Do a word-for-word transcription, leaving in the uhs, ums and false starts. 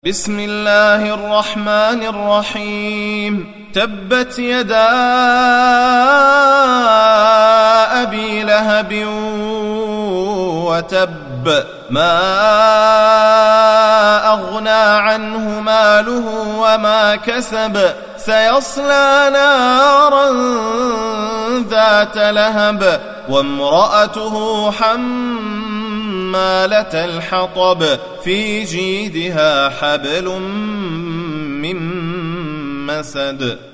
بسم الله الرحمن الرحيم. تبت يدا أبي لهب وتب، ما أغنى عنه ماله وما كسب، سيصلى نارا ذات لهب وامرأته حمالة الحطب في جيدها حبل من مسد.